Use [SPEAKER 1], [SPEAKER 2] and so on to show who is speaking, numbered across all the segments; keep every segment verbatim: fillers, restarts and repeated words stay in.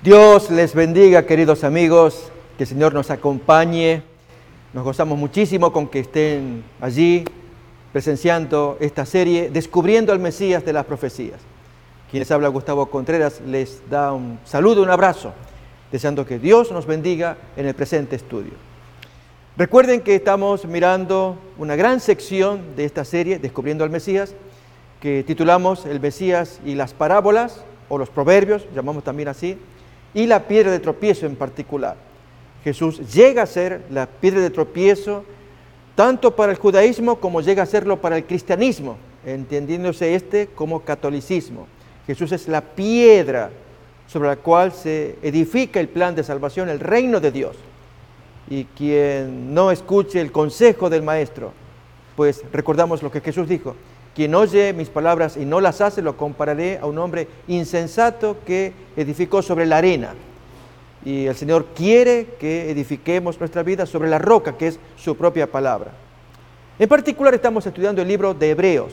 [SPEAKER 1] Dios les bendiga, queridos amigos, que el Señor nos acompañe. Nos gozamos muchísimo con que estén allí presenciando esta serie, Descubriendo al Mesías de las Profecías. Quienes habla Gustavo Contreras les da un saludo, un abrazo, deseando que Dios nos bendiga en el presente estudio. Recuerden que estamos mirando una gran sección de esta serie, Descubriendo al Mesías, que titulamos El Mesías y las parábolas, o los proverbios, llamamos también así, y la piedra de tropiezo en particular. Jesús llega a ser la piedra de tropiezo tanto para el judaísmo como llega a serlo para el cristianismo, entendiéndose este como catolicismo. Jesús es la piedra sobre la cual se edifica el plan de salvación, el reino de Dios. Y quien no escuche el consejo del Maestro, pues recordamos lo que Jesús dijo: quien oye mis palabras y no las hace, lo compararé a un hombre insensato que edificó sobre la arena. Y el Señor quiere que edifiquemos nuestra vida sobre la roca, que es su propia palabra. En particular estamos estudiando el libro de Hebreos.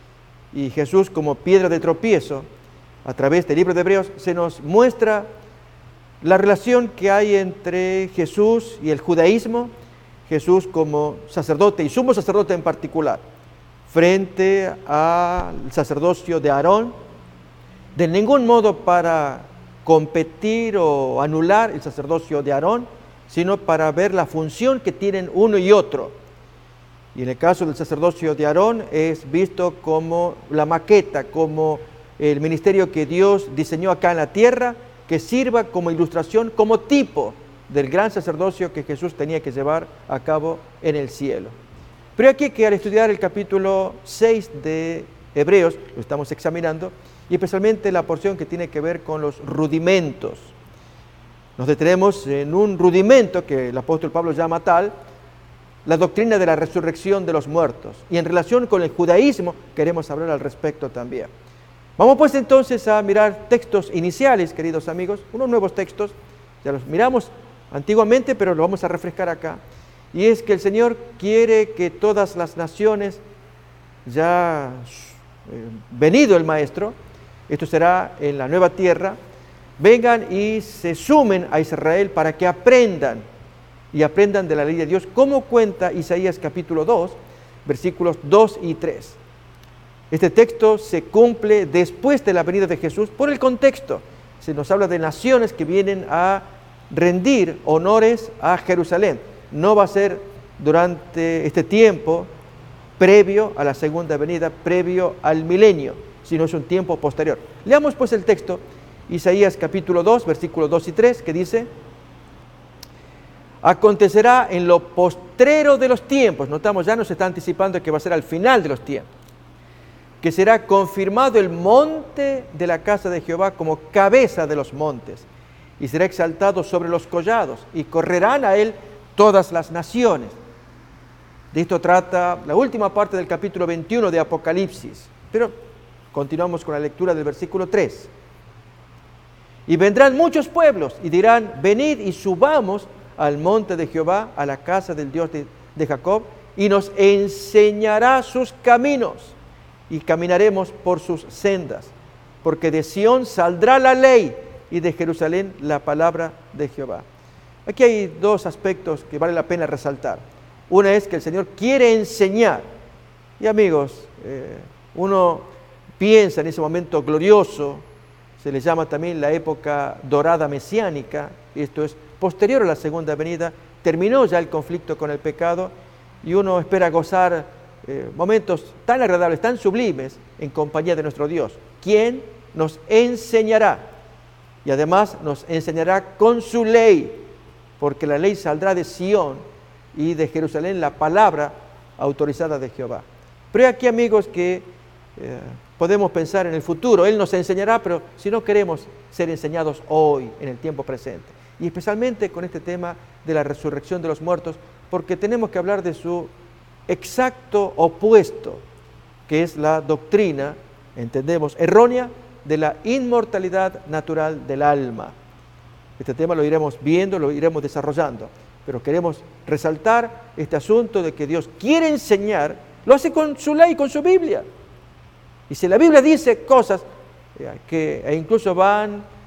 [SPEAKER 1] Y Jesús, como piedra de tropiezo, a través del libro de Hebreos, se nos muestra la relación que hay entre Jesús y el judaísmo, Jesús como sacerdote y sumo sacerdote en particular, frente al sacerdocio de Aarón, de ningún modo para competir o anular el sacerdocio de Aarón, sino para ver la función que tienen uno y otro. Y en el caso del sacerdocio de Aarón es visto como la maqueta, como el ministerio que Dios diseñó acá en la tierra, que sirva como ilustración, como tipo del gran sacerdocio que Jesús tenía que llevar a cabo en el cielo. Pero aquí que al estudiar el capítulo seis de Hebreos, lo estamos examinando, y especialmente la porción que tiene que ver con los rudimentos. Nos detenemos en un rudimento que el apóstol Pablo llama tal, la doctrina de la resurrección de los muertos. Y en relación con el judaísmo queremos hablar al respecto también. Vamos pues entonces a mirar textos iniciales, queridos amigos, unos nuevos textos, ya los miramos antiguamente, pero lo vamos a refrescar acá. Y es que el Señor quiere que todas las naciones, ya eh, venido el Maestro, esto será en la nueva tierra, vengan y se sumen a Israel para que aprendan, y aprendan de la ley de Dios, como cuenta Isaías capítulo dos, versículos dos y tres. Este texto se cumple después de la venida de Jesús por el contexto. Se nos habla de naciones que vienen a rendir honores a Jerusalén. No va a ser durante este tiempo previo a la segunda venida, previo al milenio, sino es un tiempo posterior. Leamos pues el texto, Isaías capítulo dos, versículos dos y tres, que dice: acontecerá en lo postrero de los tiempos, notamos, ya nos está anticipando que va a ser al final de los tiempos, que será confirmado el monte de la casa de Jehová como cabeza de los montes, y será exaltado sobre los collados, y correrán a él todas las naciones. De esto trata la última parte del capítulo veintiuno de Apocalipsis. Pero continuamos con la lectura del versículo tres. Y vendrán muchos pueblos y dirán: venid y subamos al monte de Jehová, a la casa del Dios de, de Jacob, y nos enseñará sus caminos, y caminaremos por sus sendas, porque de Sión saldrá la ley, y de Jerusalén la palabra de Jehová. Aquí hay dos aspectos que vale la pena resaltar. Una es que el Señor quiere enseñar. Y amigos, eh, uno piensa en ese momento glorioso, se le llama también la época dorada mesiánica, esto es posterior a la segunda venida, terminó ya el conflicto con el pecado y uno espera gozar eh, momentos tan agradables, tan sublimes en compañía de nuestro Dios, quien nos enseñará y además nos enseñará con su ley, porque la ley saldrá de Sión y de Jerusalén la palabra autorizada de Jehová. Pero aquí, amigos, que eh, podemos pensar en el futuro. Él nos enseñará, pero si no queremos ser enseñados hoy, en el tiempo presente. Y especialmente con este tema de la resurrección de los muertos, porque tenemos que hablar de su exacto opuesto, que es la doctrina, entendemos, errónea, de la inmortalidad natural del alma. Este tema lo iremos viendo, lo iremos desarrollando, pero queremos resaltar este asunto de que Dios quiere enseñar, lo hace con su ley, con su Biblia. Y si la Biblia dice cosas que incluso van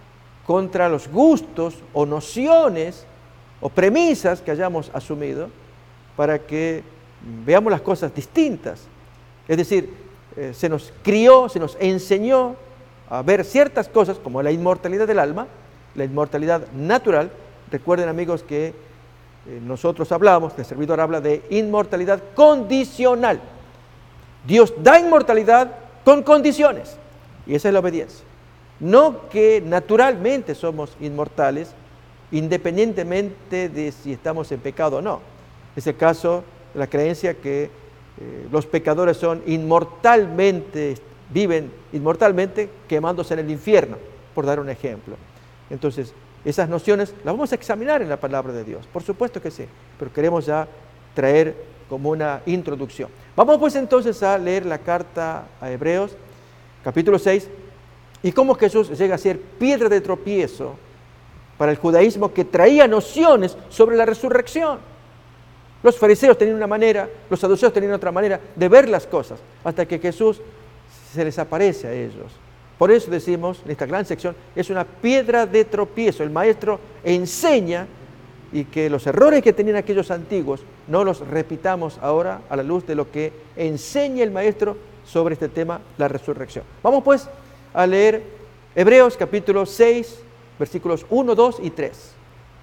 [SPEAKER 1] contra los gustos o nociones o premisas que hayamos asumido para que veamos las cosas distintas. Es decir, eh, se nos crió, se nos enseñó a ver ciertas cosas como la inmortalidad del alma, la inmortalidad natural. Recuerden, amigos, que eh, nosotros hablamos, el servidor habla de inmortalidad condicional. Dios da inmortalidad con condiciones, y esa es la obediencia. No que naturalmente somos inmortales, independientemente de si estamos en pecado o no. Es el caso de la creencia que eh, los pecadores son inmortalmente, viven inmortalmente quemándose en el infierno, por dar un ejemplo. Entonces, esas nociones las vamos a examinar en la palabra de Dios, por supuesto que sí, pero queremos ya traer como una introducción. Vamos pues entonces a leer la carta a Hebreos, capítulo seis, y cómo Jesús llega a ser piedra de tropiezo para el judaísmo que traía nociones sobre la resurrección. Los fariseos tenían una manera, los saduceos tenían otra manera de ver las cosas, hasta que Jesús se les aparece a ellos. Por eso decimos, en esta gran sección, es una piedra de tropiezo. El maestro enseña, y que los errores que tenían aquellos antiguos no los repitamos ahora a la luz de lo que enseña el maestro sobre este tema, la resurrección. Vamos pues a leer Hebreos capítulo seis, versículos uno, dos y tres.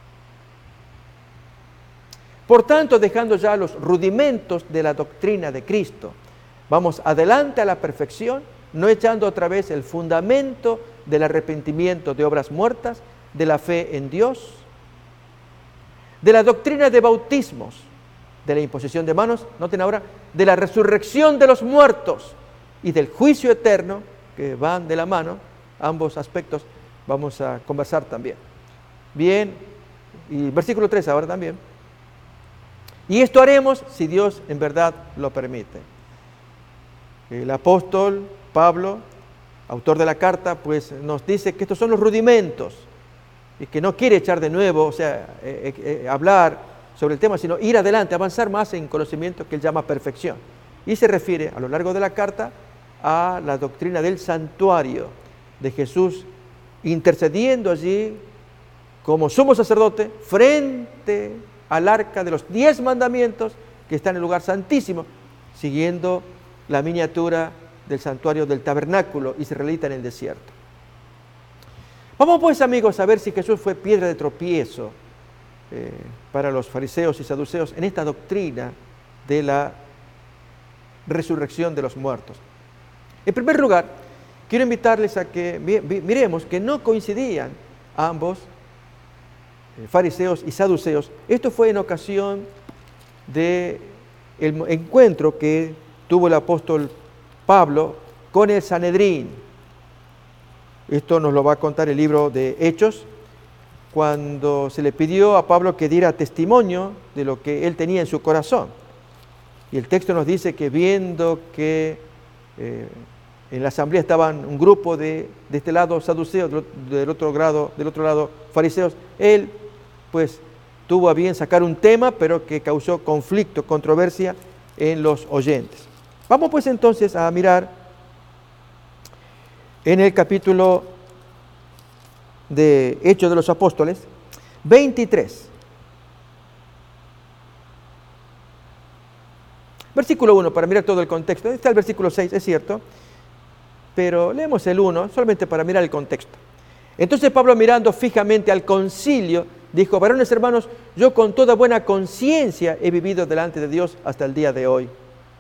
[SPEAKER 1] Por tanto, dejando ya los rudimentos de la doctrina de Cristo, vamos adelante a la perfección, no echando otra vez el fundamento del arrepentimiento de obras muertas, de la fe en Dios, de la doctrina de bautismos, de la imposición de manos, noten ahora, de la resurrección de los muertos y del juicio eterno, que van de la mano, ambos aspectos vamos a conversar también. Bien, y versículo tres ahora también. Y esto haremos si Dios en verdad lo permite. El apóstol Pablo, autor de la carta, pues nos dice que estos son los rudimentos y que no quiere echar de nuevo, o sea, eh, eh, hablar sobre el tema, sino ir adelante, avanzar más en conocimiento que él llama perfección. Y se refiere a lo largo de la carta a la doctrina del santuario, de Jesús intercediendo allí como sumo sacerdote frente al arca de los diez mandamientos que está en el lugar santísimo, siguiendo la miniatura del santuario del tabernáculo israelita en el desierto. Vamos pues, amigos, a ver si Jesús fue piedra de tropiezo eh, para los fariseos y saduceos en esta doctrina de la resurrección de los muertos. En primer lugar, quiero invitarles a que miremos que no coincidían ambos, eh, fariseos y saduceos. Esto fue en ocasión del encuentro que tuvo el apóstol Pablo con el Sanedrín. Esto nos lo va a contar el libro de Hechos, cuando se le pidió a Pablo que diera testimonio de lo que él tenía en su corazón. Y el texto nos dice que viendo que eh, en la asamblea estaban un grupo de, de este lado saduceos, del otro, grado, del otro lado fariseos, él pues tuvo a bien sacar un tema, pero que causó conflicto, controversia en los oyentes. Vamos pues entonces a mirar en el capítulo de Hechos de los Apóstoles, veintitrés. Versículo uno, para mirar todo el contexto. Está el versículo seis, es cierto, pero leemos el uno solamente para mirar el contexto. Entonces Pablo, mirando fijamente al concilio, dijo: varones hermanos, yo con toda buena conciencia he vivido delante de Dios hasta el día de hoy.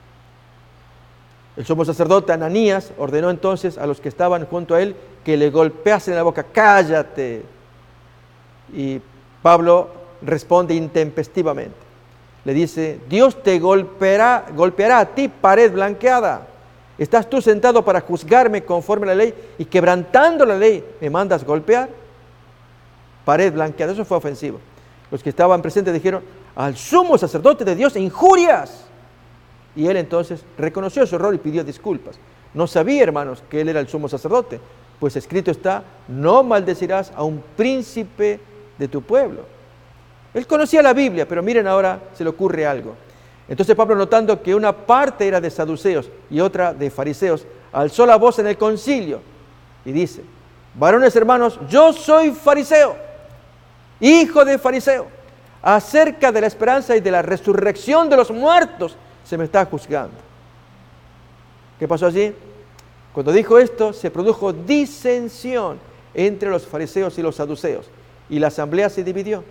[SPEAKER 1] El sumo sacerdote Ananías ordenó entonces a los que estaban junto a él que le golpeasen la boca: cállate. Y Pablo responde intempestivamente. Le dice: Dios te golpeará, golpeará a ti, pared blanqueada. ¿Estás tú sentado para juzgarme conforme a la ley y quebrantando la ley me mandas golpear? Pared blanqueada. Eso fue ofensivo. Los que estaban presentes dijeron: al sumo sacerdote de Dios injurias. Y él entonces reconoció su error y pidió disculpas. No sabía, hermanos, que él era el sumo sacerdote, pues escrito está: no maldecirás a un príncipe de tu pueblo. Él conocía la Biblia, pero miren, ahora se le ocurre algo. Entonces Pablo, notando que una parte era de saduceos y otra de fariseos, alzó la voz en el concilio y dice: varones hermanos, yo soy fariseo, hijo de fariseo. Acerca de la esperanza y de la resurrección de los muertos se me está juzgando. ¿Qué pasó allí? Cuando dijo esto, se produjo disensión entre los fariseos y los saduceos, y la asamblea se dividió.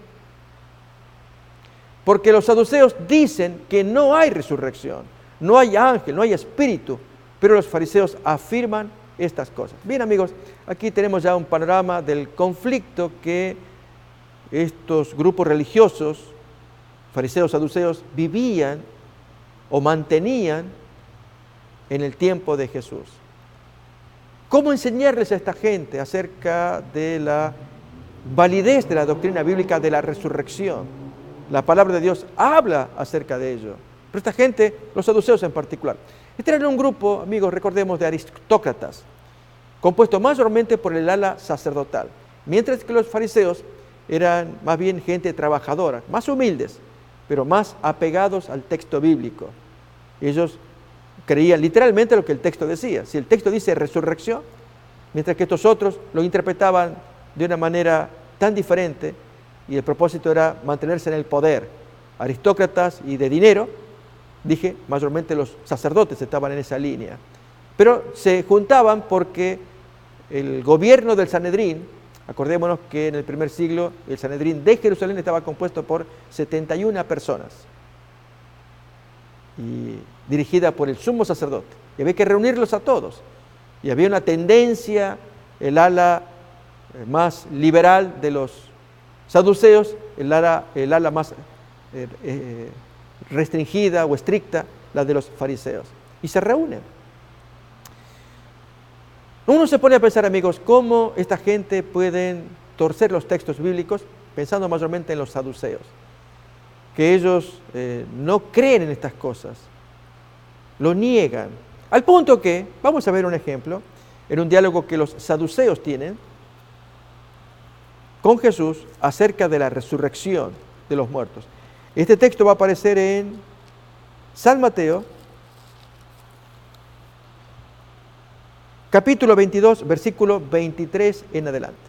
[SPEAKER 1] Porque los saduceos dicen que no hay resurrección, no hay ángel, no hay espíritu, pero los fariseos afirman estas cosas. Bien, amigos, aquí tenemos ya un panorama del conflicto que estos grupos religiosos, fariseos, saduceos, vivían o mantenían en el tiempo de Jesús. ¿Cómo enseñarles a esta gente acerca de la validez de la doctrina bíblica de la resurrección? La palabra de Dios habla acerca de ello. Pero esta gente, los saduceos en particular, este era un grupo, amigos, recordemos, de aristócratas, compuesto mayormente por el ala sacerdotal, mientras que los fariseos eran más bien gente trabajadora, más humildes, pero más apegados al texto bíblico. Ellos creían literalmente lo que el texto decía. Si el texto dice resurrección, mientras que estos otros lo interpretaban de una manera tan diferente, y el propósito era mantenerse en el poder. Aristócratas y de dinero, dije, mayormente los sacerdotes estaban en esa línea. Pero se juntaban porque el gobierno del Sanedrín, acordémonos que en el primer siglo el Sanedrín de Jerusalén estaba compuesto por setenta y una personas y dirigida por el sumo sacerdote. Y había que reunirlos a todos. Y había una tendencia, el ala más liberal de los saduceos, el ala, el ala más eh, eh, restringida o estricta, la de los fariseos. Y se reúnen. Uno se pone a pensar, amigos, cómo esta gente pueden torcer los textos bíblicos, pensando mayormente en los saduceos, que ellos eh, no creen en estas cosas, lo niegan, al punto que, vamos a ver un ejemplo, en un diálogo que los saduceos tienen con Jesús acerca de la resurrección de los muertos. Este texto va a aparecer en San Mateo, capítulo veintidós, versículo veintitrés en adelante.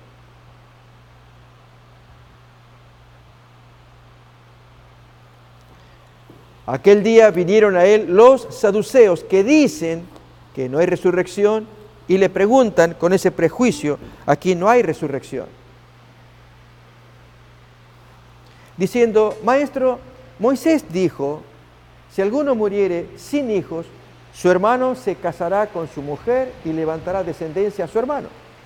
[SPEAKER 1] Aquel día vinieron a él los saduceos que dicen que no hay resurrección y le preguntan con ese prejuicio, aquí no hay resurrección. Diciendo, maestro, Moisés dijo, si alguno muriere sin hijos, su hermano se casará con su mujer y levantará descendencia a su hermano.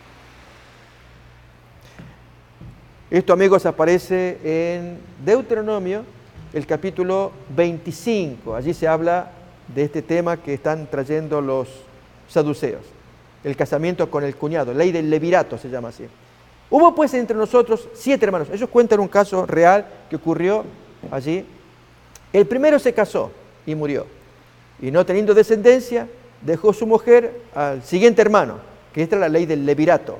[SPEAKER 1] Esto, amigos, aparece en Deuteronomio, el capítulo veinticinco. Allí se habla de este tema que están trayendo los saduceos, el casamiento con el cuñado, ley del levirato se llama así. Hubo pues entre nosotros siete hermanos. Ellos cuentan un caso real que ocurrió allí. El primero se casó y murió. Y no teniendo descendencia, dejó su mujer al siguiente hermano, que esta es la ley del levirato.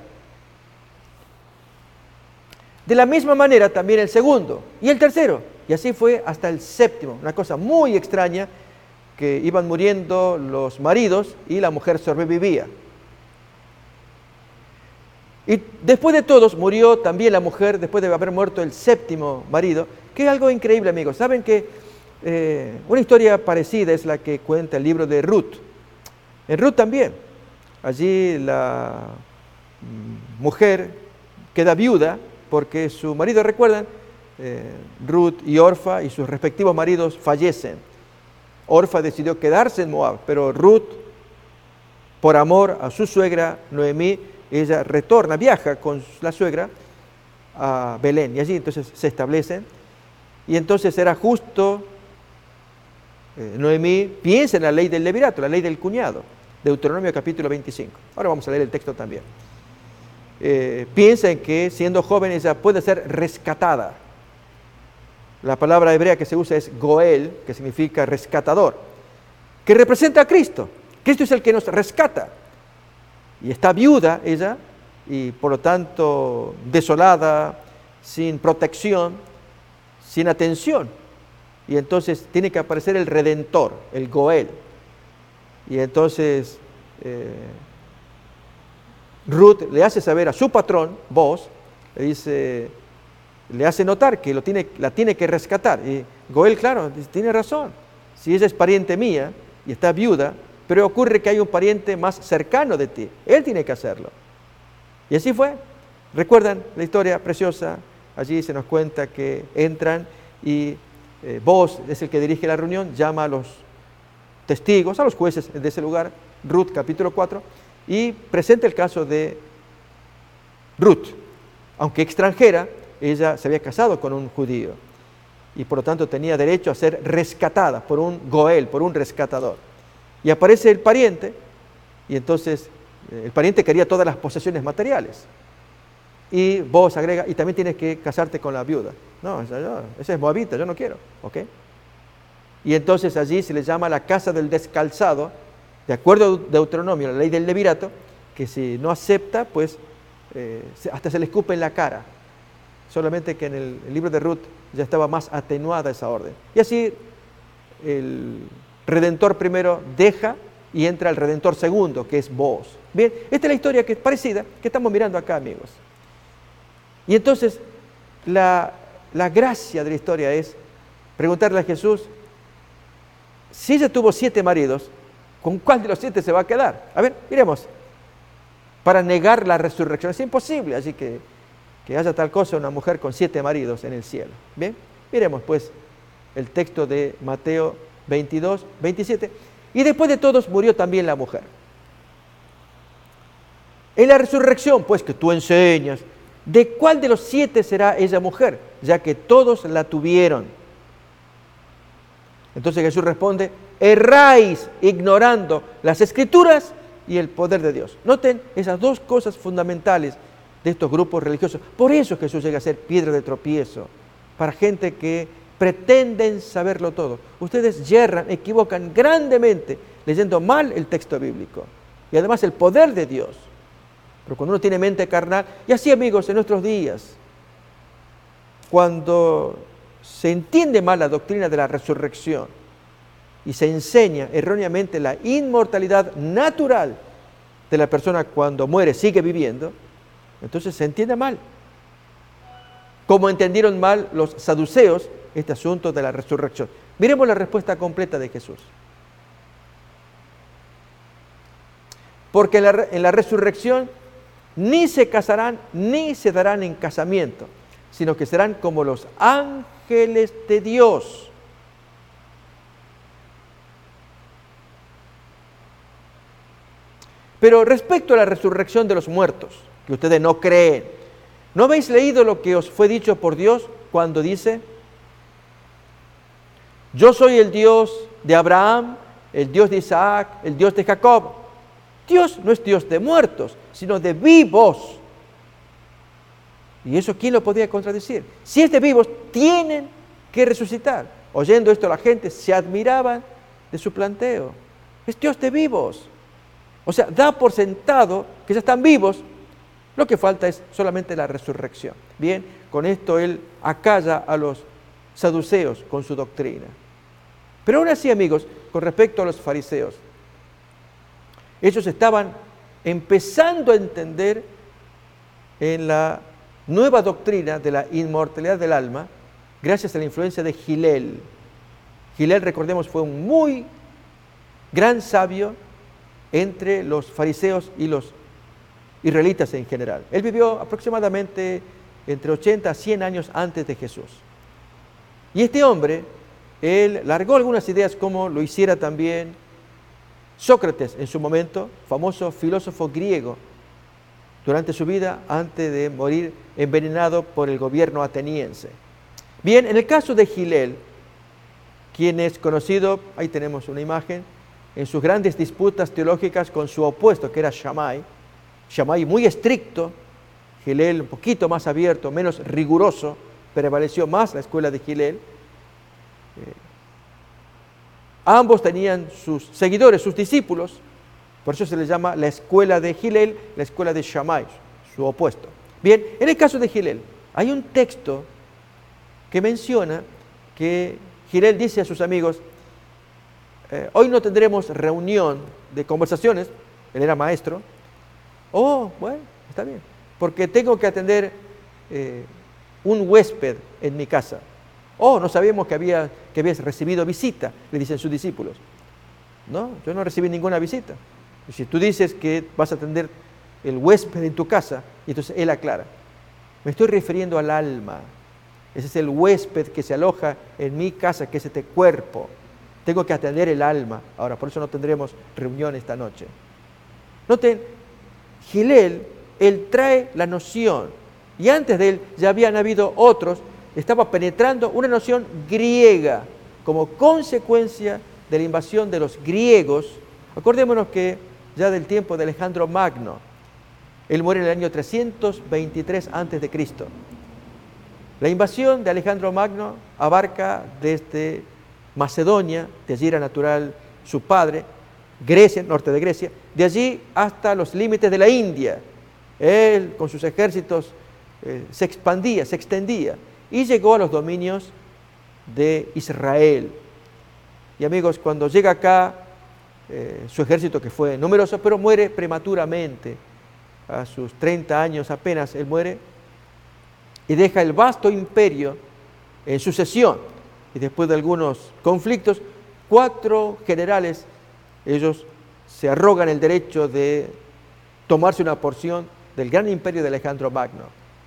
[SPEAKER 1] De la misma manera también el segundo y el tercero. Y así fue hasta el séptimo. Una cosa muy extraña, que iban muriendo los maridos y la mujer sobrevivía. Y después de todos murió también la mujer, después de haber muerto el séptimo marido, que es algo increíble, amigos. Saben que eh, una historia parecida es la que cuenta el libro de Ruth. En Ruth también. Allí la mujer queda viuda porque su marido, recuerdan, eh, Ruth y Orfa y sus respectivos maridos fallecen. Orfa decidió quedarse en Moab, pero Ruth, por amor a su suegra Noemí, ella retorna, viaja con la suegra a Belén y allí entonces se establecen. Y entonces era justo, eh, Noemí piensa en la ley del levirato, la ley del cuñado, Deuteronomio capítulo veinticinco. Ahora vamos a leer el texto también. Eh, piensa en que siendo joven ella puede ser rescatada. La palabra hebrea que se usa es Goel, que significa rescatador, que representa a Cristo. Cristo es el que nos rescata. Y está viuda ella, y por lo tanto desolada, sin protección, sin atención. Y entonces tiene que aparecer el Redentor, el Goel. Y entonces eh, Ruth le hace saber a su patrón, Boaz, le dice, le hace notar que lo tiene, la tiene que rescatar. Y Goel, claro, dice, tiene razón. Si ella es pariente mía y está viuda, pero ocurre que hay un pariente más cercano de ti. Él tiene que hacerlo. Y así fue. ¿Recuerdan la historia preciosa? Allí se nos cuenta que entran y eh, Boaz es el que dirige la reunión, llama a los testigos, a los jueces de ese lugar, Ruth capítulo cuatro, y presenta el caso de Ruth. Aunque extranjera, ella se había casado con un judío y por lo tanto tenía derecho a ser rescatada por un Goel, por un rescatador. Y aparece el pariente y entonces el pariente quería todas las posesiones materiales. Y vos agrega, y también tienes que casarte con la viuda. No, esa, yo, esa es moabita, yo no quiero. ¿Ok? Y entonces allí se le llama la casa del descalzado, de acuerdo a Deuteronomio, la ley del levirato, que si no acepta, pues eh, hasta se le escupe en la cara. Solamente que en el, el libro de Ruth ya estaba más atenuada esa orden. Y así el Redentor primero deja y entra el Redentor segundo, que es Boaz. Bien, esta es la historia que es parecida que estamos mirando acá, amigos. Y entonces la, la gracia de la historia es preguntarle a Jesús, si ella tuvo siete maridos, ¿con cuál de los siete se va a quedar? A ver, miremos. Para negar la resurrección es imposible, así que que haya tal cosa una mujer con siete maridos en el cielo. Bien, miremos pues el texto de Mateo veintidós, veintisiete. Y después de todos murió también la mujer. En la resurrección, pues que tú enseñas, ¿de cuál de los siete será ella mujer? Ya que todos la tuvieron. Entonces Jesús responde, erráis ignorando las Escrituras y el poder de Dios. Noten esas dos cosas fundamentales de estos grupos religiosos. Por eso Jesús llega a ser piedra de tropiezo para gente que pretenden saberlo todo. Ustedes yerran, equivocan grandemente leyendo mal el texto bíblico y además el poder de Dios. Pero cuando uno tiene mente carnal, y así amigos, en nuestros días, cuando se entiende mal la doctrina de la resurrección y se enseña erróneamente la inmortalidad natural de la persona cuando muere, sigue viviendo, entonces se entiende mal. Como entendieron mal los saduceos este asunto de la resurrección. Miremos la respuesta completa de Jesús. Porque en la, en la resurrección ni se casarán ni se darán en casamiento, sino que serán como los ángeles de Dios. Pero respecto a la resurrección de los muertos, que ustedes no creen, ¿no habéis leído lo que os fue dicho por Dios cuando dice, yo soy el Dios de Abraham, el Dios de Isaac, el Dios de Jacob? Dios no es Dios de muertos, sino de vivos. ¿Y eso quién lo podía contradecir? Si es de vivos, tienen que resucitar. Oyendo esto la gente se admiraba de su planteo. Es Dios de vivos. O sea, da por sentado que ya están vivos. Lo que falta es solamente la resurrección. Bien, con esto él acalla a los saduceos con su doctrina. Pero aún así, amigos, con respecto a los fariseos, ellos estaban empezando a entender en la nueva doctrina de la inmortalidad del alma, gracias a la influencia de Gilel. Gilel, recordemos, fue un muy gran sabio entre los fariseos y los israelitas en general. Él vivió aproximadamente entre ochenta a cien años antes de Jesús. Y este hombre, él largó algunas ideas como lo hiciera también Sócrates en su momento, famoso filósofo griego, durante su vida antes de morir envenenado por el gobierno ateniense. Bien, en el caso de Gilel, quien es conocido, ahí tenemos una imagen, en sus grandes disputas teológicas con su opuesto, que era Shammai, Shammai muy estricto, Gilel un poquito más abierto, menos riguroso, prevaleció más la escuela de Gilel. Eh, ambos tenían sus seguidores, sus discípulos, por eso se les llama la escuela de Gilel, la escuela de Shammai, su opuesto. Bien, en el caso de Gilel, hay un texto que menciona que Gilel dice a sus amigos, eh, hoy no tendremos reunión de conversaciones, él era maestro, Oh, bueno, está bien. Porque tengo que atender eh, un huésped en mi casa. Oh, no sabíamos que, había, que habías recibido visita, le dicen sus discípulos. No, yo no recibí ninguna visita. Y si tú dices que vas a atender el huésped en tu casa, y entonces él aclara, me estoy refiriendo al alma. Ese es el huésped que se aloja en mi casa, que es este cuerpo. Tengo que atender el alma. Ahora, por eso no tendremos reunión esta noche. Noten, Gilel, él trae la noción, y antes de él ya habían habido otros, estaba penetrando una noción griega, como consecuencia de la invasión de los griegos. Acordémonos que ya del tiempo de Alejandro Magno, él muere en el año trescientos veintitrés antes de Cristo. La invasión de Alejandro Magno abarca desde Macedonia, de allí era natural su padre, Grecia, norte de Grecia, de allí hasta los límites de la India. Él con sus ejércitos eh, se expandía, se extendía y llegó a los dominios de Israel. Y amigos, cuando llega acá, eh, su ejército que fue numeroso, pero muere prematuramente, a sus treinta años apenas él muere, y deja el vasto imperio en sucesión. Y después de algunos conflictos, cuatro generales, ellos se arrogan el derecho de tomarse una porción del gran imperio de Alejandro Magno.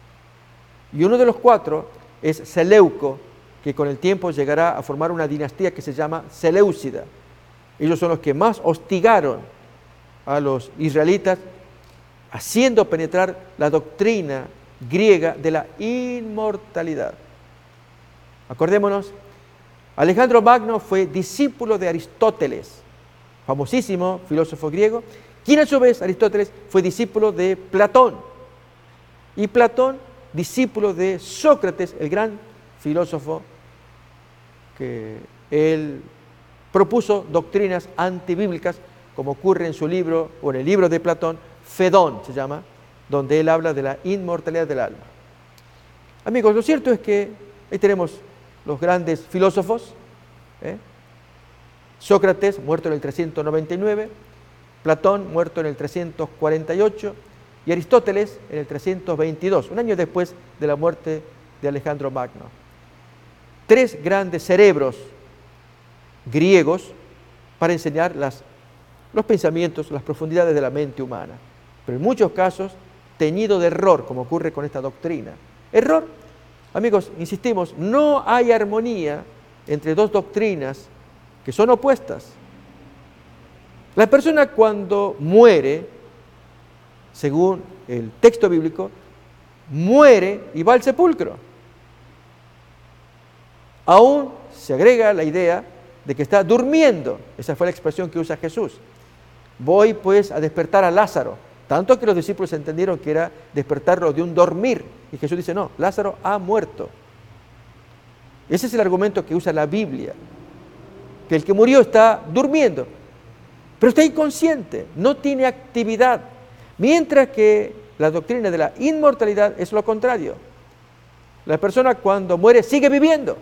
[SPEAKER 1] Y uno de los cuatro es Seleuco, que con el tiempo llegará a formar una dinastía que se llama Seleucida. Ellos son los que más hostigaron a los israelitas, haciendo penetrar la doctrina griega de la inmortalidad. Acordémonos, Alejandro Magno fue discípulo de Aristóteles, famosísimo filósofo griego, quien a su vez, Aristóteles, fue discípulo de Platón. Y Platón, discípulo de Sócrates, el gran filósofo que él propuso doctrinas antibíblicas, como ocurre en su libro, o en el libro de Platón, Fedón se llama, donde él habla de la inmortalidad del alma. Amigos, lo cierto es que ahí tenemos los grandes filósofos, ¿eh? Sócrates, muerto en el trescientos noventa y nueve, Platón, muerto en el trescientos cuarenta y ocho, y Aristóteles en el trescientos veintidós, un año después de la muerte de Alejandro Magno. Tres grandes cerebros griegos para enseñar las, los pensamientos, las profundidades de la mente humana, pero en muchos casos teñido de error, como ocurre con esta doctrina. Error, amigos, insistimos, no hay armonía entre dos doctrinas que son opuestas. La persona cuando muere, según el texto bíblico, muere y va al sepulcro. Aún se agrega la idea de que está durmiendo. Esa fue la expresión que usa Jesús. Voy pues a despertar a Lázaro. Tanto que los discípulos entendieron que era despertarlo de un dormir. Y Jesús dice, no, Lázaro ha muerto. Ese es el argumento que usa la Biblia. Que el que murió está durmiendo, pero está inconsciente, no tiene actividad. Mientras que la doctrina de la inmortalidad es lo contrario. La persona cuando muere sigue viviendo.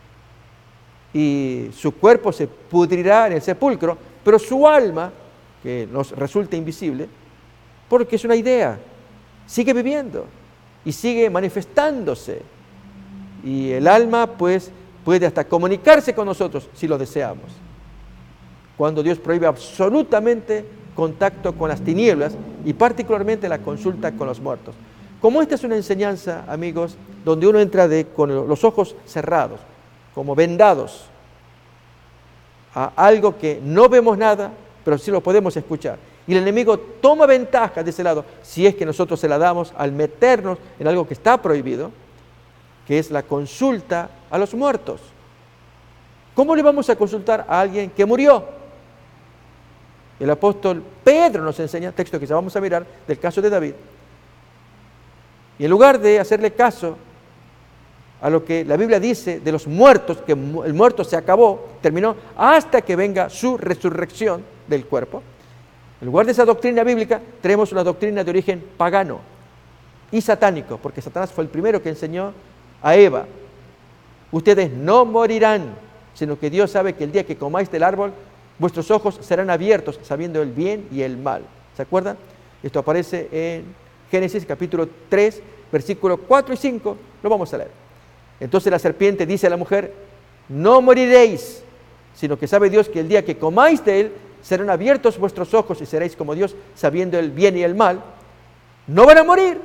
[SPEAKER 1] Y su cuerpo se pudrirá en el sepulcro, pero su alma, que nos resulta invisible, porque es una idea, sigue viviendo y sigue manifestándose. Y el alma, pues, puede hasta comunicarse con nosotros si lo deseamos. Cuando Dios prohíbe absolutamente contacto con las tinieblas y particularmente la consulta con los muertos. Como esta es una enseñanza, amigos, donde uno entra de, con los ojos cerrados, como vendados, a algo que no vemos nada, pero sí lo podemos escuchar. Y el enemigo toma ventaja de ese lado, si es que nosotros se la damos al meternos en algo que está prohibido, que es la consulta a los muertos. ¿Cómo le vamos a consultar a alguien que murió? El apóstol Pedro nos enseña, texto que ya vamos a mirar, del caso de David. Y en lugar de hacerle caso a lo que la Biblia dice de los muertos, que el muerto se acabó, terminó, hasta que venga su resurrección del cuerpo, en lugar de esa doctrina bíblica, tenemos una doctrina de origen pagano y satánico, porque Satanás fue el primero que enseñó a Eva, ustedes no morirán, sino que Dios sabe que el día que comáis del árbol, vuestros ojos serán abiertos, sabiendo el bien y el mal. ¿Se acuerdan? Esto aparece en Génesis capítulo tres, versículos cuatro y cinco. Lo vamos a leer. Entonces la serpiente dice a la mujer: no moriréis, sino que sabe Dios que el día que comáis de él, serán abiertos vuestros ojos y seréis como Dios, sabiendo el bien y el mal. No van a morir.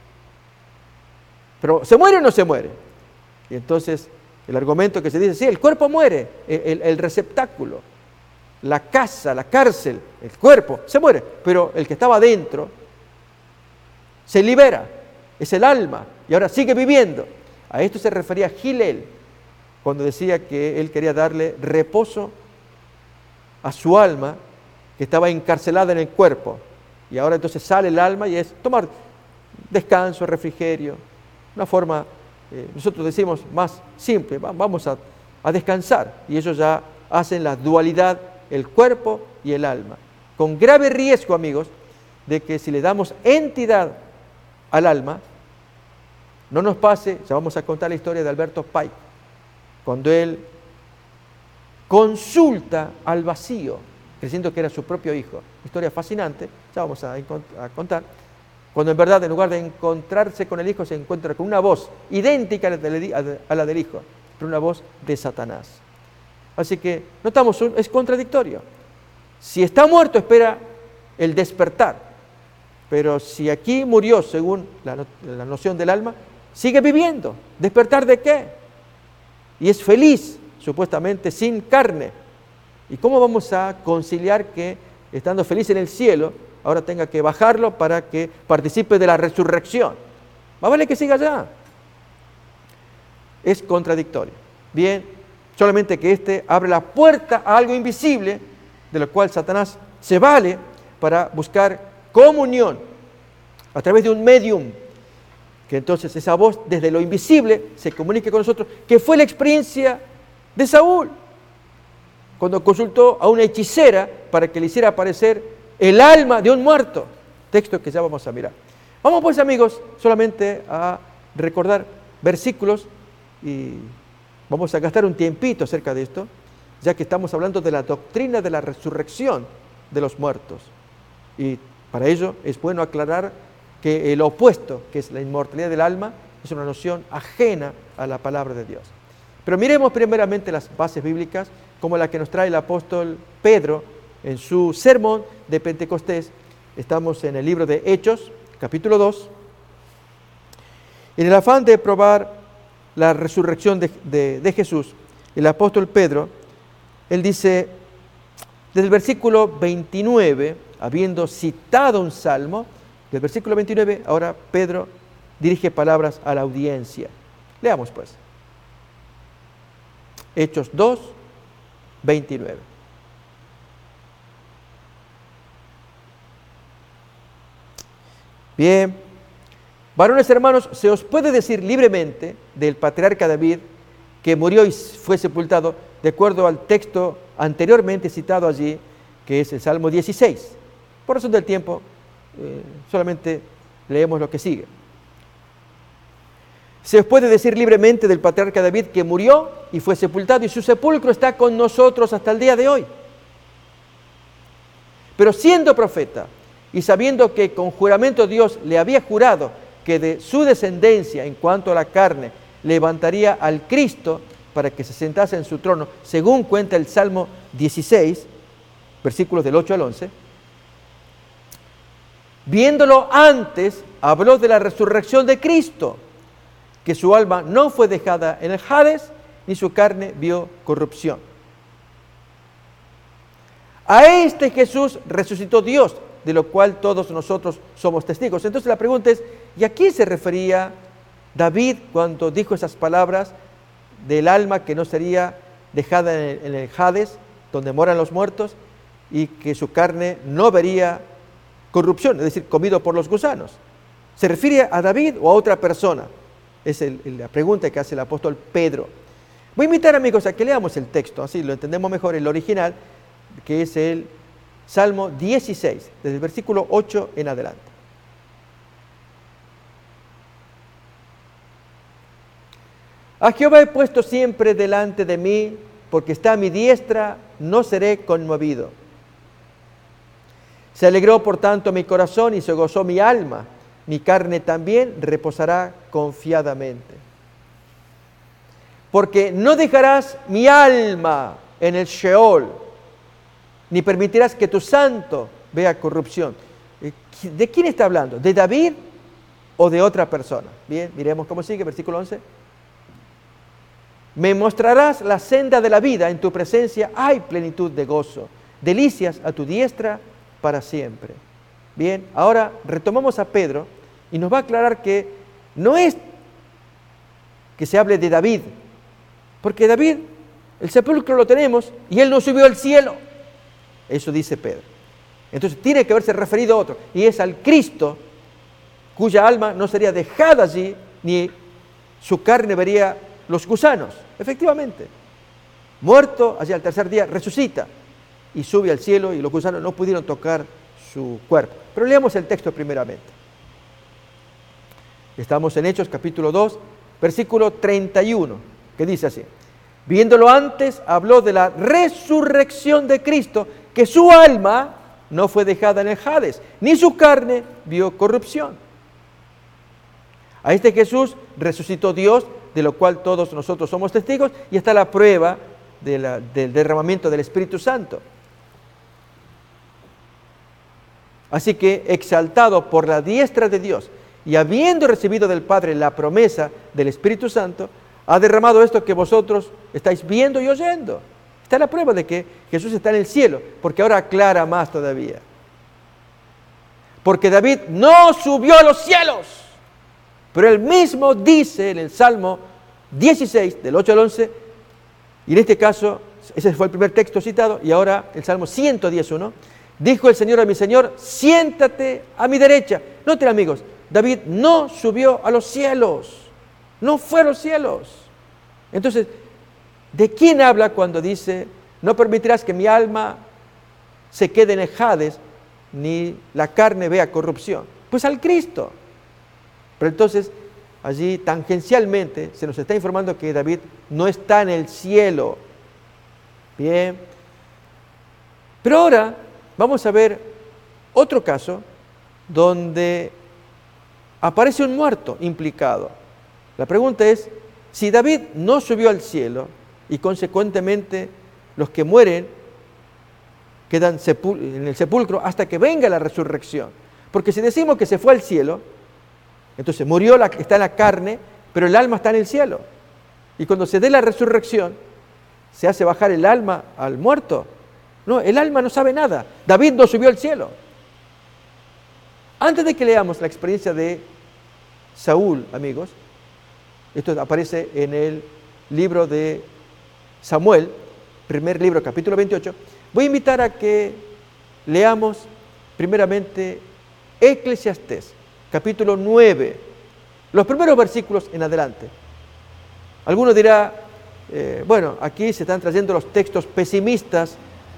[SPEAKER 1] Pero ¿se muere o no se muere? Y entonces el argumento que se dice: sí, el cuerpo muere, el, el, el receptáculo, la casa, la cárcel, el cuerpo, se muere. Pero el que estaba adentro se libera, es el alma, y ahora sigue viviendo. A esto se refería Hillel cuando decía que él quería darle reposo a su alma que estaba encarcelada en el cuerpo. Y ahora entonces sale el alma y es tomar descanso, refrigerio, una forma, eh, nosotros decimos más simple, vamos a, a descansar. Y ellos ya hacen la dualidad, el cuerpo y el alma. Con grave riesgo, amigos, de que si le damos entidad al alma, no nos pase, ya vamos a contar la historia de Alberto Pike, cuando él consulta al vacío, creyendo que era su propio hijo. Historia fascinante, ya vamos a, a contar. Cuando en verdad, en lugar de encontrarse con el hijo, se encuentra con una voz idéntica a la del hijo, pero una voz de Satanás. Así que, notamos, es contradictorio. Si está muerto, espera el despertar. Pero si aquí murió, según la, la noción del alma, sigue viviendo. ¿Despertar de qué? Y es feliz, supuestamente, sin carne. ¿Y cómo vamos a conciliar que, estando feliz en el cielo, ahora tenga que bajarlo para que participe de la resurrección? Más vale que siga allá. Es contradictorio. Bien, solamente que este abre la puerta a algo invisible, de lo cual Satanás se vale para buscar comunión a través de un medium, que entonces esa voz desde lo invisible se comunique con nosotros, que fue la experiencia de Saúl, cuando consultó a una hechicera para que le hiciera aparecer el alma de un muerto, texto que ya vamos a mirar. Vamos pues, amigos, solamente a recordar versículos y vamos a gastar un tiempito acerca de esto, ya que estamos hablando de la doctrina de la resurrección de los muertos. Y para ello es bueno aclarar que el opuesto, que es la inmortalidad del alma, es una noción ajena a la palabra de Dios. Pero miremos primeramente las bases bíblicas, como la que nos trae el apóstol Pedro en su sermón de Pentecostés. Estamos en el libro de Hechos, capítulo dos. En el afán de probar la resurrección de, de, de Jesús, el apóstol Pedro, él dice, desde el versículo veintinueve, habiendo citado un salmo, del versículo veintinueve, ahora Pedro dirige palabras a la audiencia. Leamos pues. Hechos dos, veintinueve. Bien, varones hermanos, se os puede decir libremente del patriarca David, que murió y fue sepultado, de acuerdo al texto anteriormente citado allí, que es el Salmo dieciséis. Por razón del tiempo, eh, solamente leemos lo que sigue. Se os puede decir libremente del patriarca David, que murió y fue sepultado, y su sepulcro está con nosotros hasta el día de hoy. Pero siendo profeta, y sabiendo que con juramento Dios le había jurado que de su descendencia, en cuanto a la carne, levantaría al Cristo para que se sentase en su trono, según cuenta el Salmo dieciséis, versículos del ocho al once, viéndolo antes, habló de la resurrección de Cristo, que su alma no fue dejada en el Hades, ni su carne vio corrupción. A este Jesús resucitó Dios, de lo cual todos nosotros somos testigos. Entonces la pregunta es, ¿y a quién se refería David cuando dijo esas palabras del alma que no sería dejada en el, en el Hades, donde moran los muertos, y que su carne no vería corrupción, es decir, comido por los gusanos? ¿Se refiere a David o a otra persona? Es el, la pregunta que hace el apóstol Pedro. Voy a invitar, amigos, a que leamos el texto, así lo entendemos mejor, el original, que es el Salmo dieciséis, desde el versículo ocho en adelante. A Jehová he puesto siempre delante de mí, porque está a mi diestra, no seré conmovido. Se alegró por tanto mi corazón y se gozó mi alma. Mi carne también reposará confiadamente. Porque no dejarás mi alma en el Sheol, ni permitirás que tu santo vea corrupción. ¿De quién está hablando? ¿De David o de otra persona? Bien, miremos cómo sigue, versículo once. Me mostrarás la senda de la vida, en tu presencia hay plenitud de gozo, delicias a tu diestra para siempre. Bien, ahora retomamos a Pedro y nos va a aclarar que no es que se hable de David, porque David, el sepulcro lo tenemos y él no subió al cielo. Eso dice Pedro. Entonces tiene que haberse referido a otro, y es al Cristo, cuya alma no sería dejada allí, ni su carne vería los gusanos. Efectivamente, muerto, allí al tercer día resucita y sube al cielo, y los gusanos no pudieron tocar su cuerpo. Pero leamos el texto primeramente. Estamos en Hechos capítulo dos, versículo treinta y uno, que dice así: viéndolo antes, habló de la resurrección de Cristo, que su alma no fue dejada en el Hades, ni su carne vio corrupción. A este Jesús resucitó Dios, de lo cual todos nosotros somos testigos, y está la prueba de la, del derramamiento del Espíritu Santo. Así que, exaltado por la diestra de Dios, y habiendo recibido del Padre la promesa del Espíritu Santo, ha derramado esto que vosotros estáis viendo y oyendo. Está la prueba de que Jesús está en el cielo, porque ahora aclara más todavía. Porque David no subió a los cielos, pero él mismo dice en el Salmo dieciséis, del ocho al once, y en este caso, ese fue el primer texto citado, y ahora el Salmo ciento diez, uno, dijo el Señor a mi Señor, siéntate a mi derecha. Noten, amigos, David no subió a los cielos, no fue a los cielos. Entonces, ¿de quién habla cuando dice, no permitirás que mi alma se quede en el Hades, ni la carne vea corrupción? Pues al Cristo. Pero entonces, allí tangencialmente se nos está informando que David no está en el cielo. Bien. Pero ahora vamos a ver otro caso donde aparece un muerto implicado. La pregunta es, si David no subió al cielo y consecuentemente los que mueren quedan en el sepulcro hasta que venga la resurrección. Porque si decimos que se fue al cielo, entonces murió, la, está en la carne, pero el alma está en el cielo. Y cuando se dé la resurrección, ¿se hace bajar el alma al muerto? No, el alma no sabe nada. David no subió al cielo. Antes de que leamos la experiencia de Saúl, amigos, esto aparece en el libro de Samuel, primer libro, capítulo veintiocho, voy a invitar a que leamos primeramente Eclesiastés, capítulo nueve, los primeros versículos en adelante. Alguno dirá, eh, bueno, aquí se están trayendo los textos pesimistas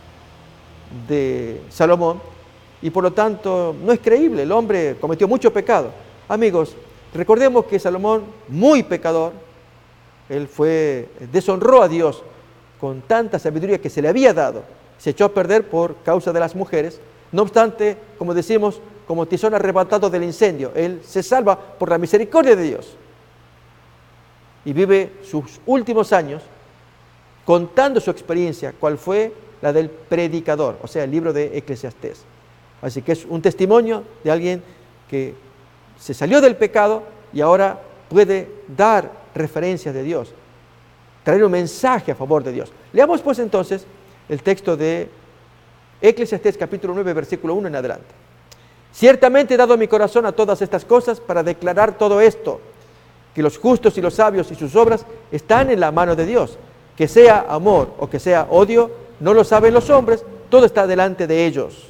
[SPEAKER 1] de Salomón, y por lo tanto no es creíble, el hombre cometió mucho pecado. Amigos, recordemos que Salomón, muy pecador, él fue, deshonró a Dios con tanta sabiduría que se le había dado, se echó a perder por causa de las mujeres. No obstante, como decimos, como tizón arrebatado del incendio, él se salva por la misericordia de Dios y vive sus últimos años contando su experiencia, cuál fue la del predicador, o sea, el libro de Eclesiastés. Así que es un testimonio de alguien que se salió del pecado y ahora puede dar referencias de Dios, traer un mensaje a favor de Dios. Leamos pues entonces el texto de Eclesiastés capítulo nueve, versículo uno en adelante. Ciertamente he dado mi corazón a todas estas cosas para declarar todo esto, que los justos y los sabios y sus obras están en la mano de Dios. Que sea amor o que sea odio, no lo saben los hombres, todo está delante de ellos.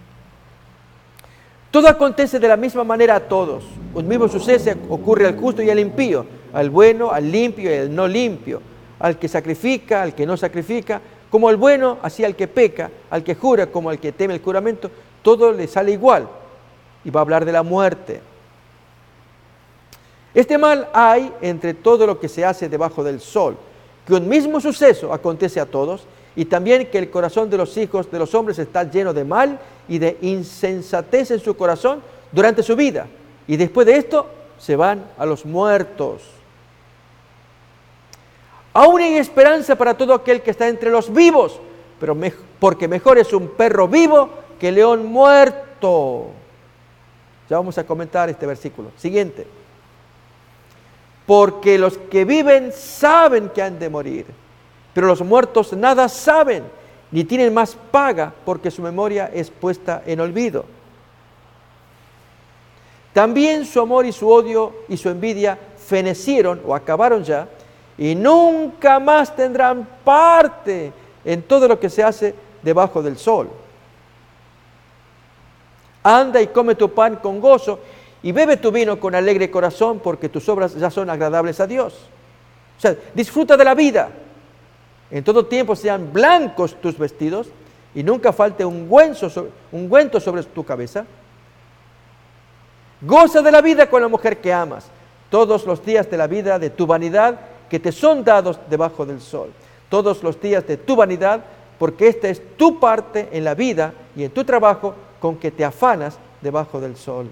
[SPEAKER 1] Todo acontece de la misma manera a todos. Un mismo suceso ocurre al justo y al impío, al bueno, al limpio y al no limpio, al que sacrifica, al que no sacrifica, como al bueno, así al que peca, al que jura como al que teme el juramento, todo le sale igual. Y va a hablar de la muerte. Este mal hay entre todo lo que se hace debajo del sol, que un mismo suceso acontece a todos, y también que el corazón de los hijos de los hombres está lleno de mal y de insensatez en su corazón durante su vida. Y después de esto se van a los muertos. Aún hay esperanza para todo aquel que está entre los vivos, pero me, porque mejor es un perro vivo que león muerto. Ya vamos a comentar este versículo. Siguiente. Porque los que viven saben que han de morir, pero los muertos nada saben, ni tienen más paga, porque su memoria es puesta en olvido. También su amor y su odio y su envidia fenecieron o acabaron ya, y nunca más tendrán parte en todo lo que se hace debajo del sol. Anda y come tu pan con gozo, y bebe tu vino con alegre corazón, porque tus obras ya son agradables a Dios. O sea, disfruta de la vida. En todo tiempo sean blancos tus vestidos, y nunca falte ungüento sobre, ungüento sobre tu cabeza. Goza de la vida con la mujer que amas, todos los días de la vida de tu vanidad, que te son dados debajo del sol. Todos los días de tu vanidad, porque esta es tu parte en la vida y en tu trabajo con que te afanas debajo del sol.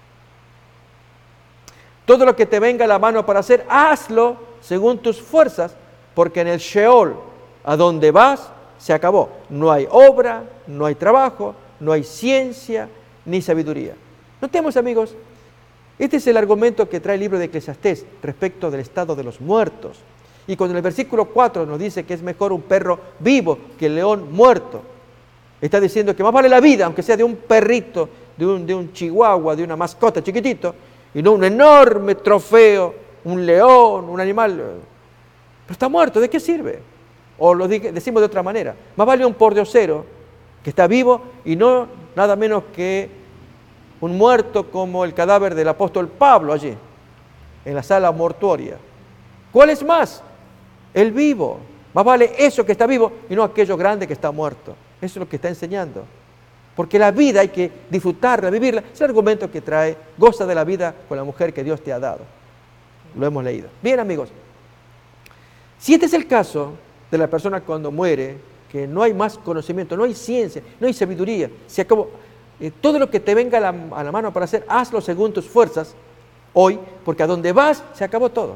[SPEAKER 1] Todo lo que te venga a la mano para hacer, hazlo según tus fuerzas, porque en el Sheol, a donde vas, se acabó. No hay obra, no hay trabajo, no hay ciencia, ni sabiduría. Notemos, amigos, este es el argumento que trae el libro de Eclesiastés respecto del estado de los muertos. Y cuando en el versículo cuatro nos dice que es mejor un perro vivo que el león muerto, está diciendo que más vale la vida, aunque sea de un perrito, de un, de un chihuahua, de una mascota chiquitito, y no un enorme trofeo, un león, un animal. Pero está muerto, ¿de qué sirve? O lo decimos de otra manera, más vale un pordiosero que está vivo y no nada menos que un muerto como el cadáver del apóstol Pablo allí, en la sala mortuoria. ¿Cuál es más? El vivo. Más vale eso que está vivo y no aquello grande que está muerto. Eso es lo que está enseñando. Porque la vida hay que disfrutarla, vivirla. Es el argumento que trae, goza de la vida con la mujer que Dios te ha dado. Lo hemos leído. Bien, amigos. Si este es el caso de la persona cuando muere, que no hay más conocimiento, no hay ciencia, no hay sabiduría, se acabó. Eh, todo lo que te venga a la, a la mano para hacer, hazlo según tus fuerzas hoy, porque a donde vas se acabó todo.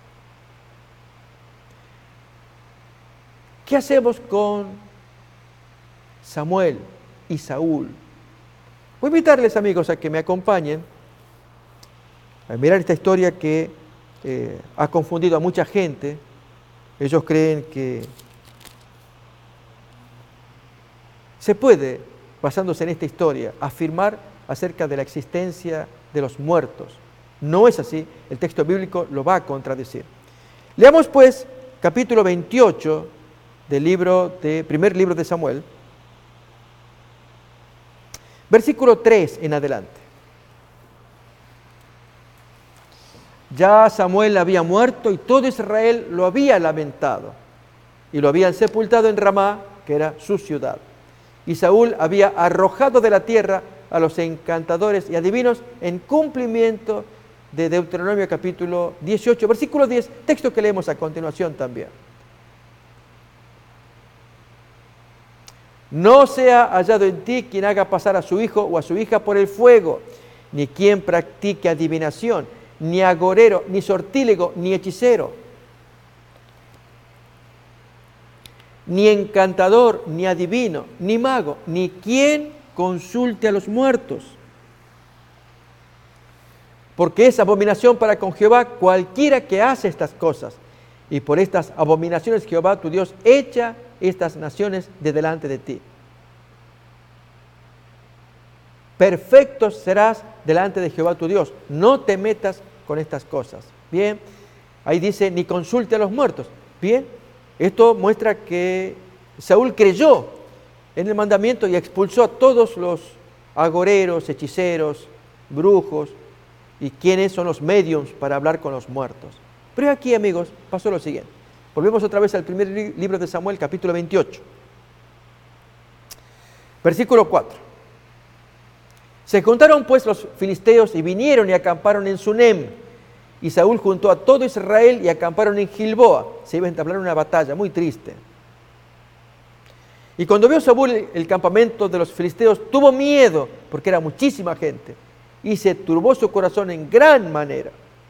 [SPEAKER 1] ¿Qué hacemos con Samuel y Saúl? Voy a invitarles, amigos, a que me acompañen a mirar esta historia que eh, ha confundido a mucha gente. Ellos creen que se puede, basándose en esta historia, afirmar acerca de la existencia de los muertos. No es así, el texto bíblico lo va a contradecir. Leamos pues capítulo veintiocho del libro de, primer libro de Samuel, versículo tres en adelante. Ya Samuel había muerto y todo Israel lo había lamentado, y lo habían sepultado en Ramá, que era su ciudad. Y Saúl había arrojado de la tierra a los encantadores y adivinos en cumplimiento de Deuteronomio capítulo dieciocho, versículo diez, texto que leemos a continuación también. No sea hallado en ti quien haga pasar a su hijo o a su hija por el fuego, ni quien practique adivinación, ni agorero, ni sortílego, ni hechicero, ni encantador, ni adivino, ni mago, ni quien consulte a los muertos. Porque es abominación para con Jehová cualquiera que hace estas cosas. Y por estas abominaciones Jehová tu Dios echa estas naciones de delante de ti. Perfectos serás delante de Jehová tu Dios. No te metas con estas cosas. Bien, ahí dice, ni consulte a los muertos. Bien, esto muestra que Saúl creyó en el mandamiento y expulsó a todos los agoreros, hechiceros, brujos y quienes son los mediums para hablar con los muertos. Pero aquí, amigos, pasó lo siguiente. Volvemos otra vez al primer libro de Samuel, capítulo veintiocho. Versículo cuatro. Se juntaron pues los filisteos y vinieron y acamparon en Sunem. Y Saúl juntó a todo Israel y acamparon en Gilboa. Se iba a entablar una batalla muy triste. Y cuando vio Saúl el campamento de los filisteos, tuvo miedo, porque era muchísima gente, y se turbó su corazón en gran manera.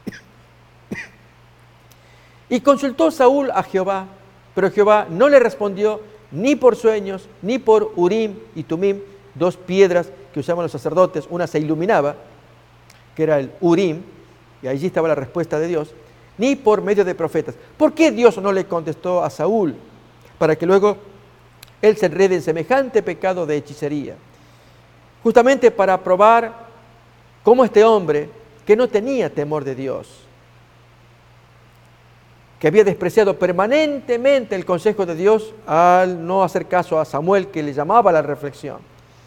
[SPEAKER 1] Y consultó Saúl a Jehová, pero Jehová no le respondió ni por sueños, ni por Urim y Tumim, dos piedras que usaban los sacerdotes. Una se iluminaba, que era el Urim, y allí estaba la respuesta de Dios, ni por medio de profetas. ¿Por qué Dios no le contestó a Saúl? Para que luego él se enrede en semejante pecado de hechicería. Justamente para probar cómo este hombre, que no tenía temor de Dios, que había despreciado permanentemente el consejo de Dios al no hacer caso a Samuel, que le llamaba a la reflexión.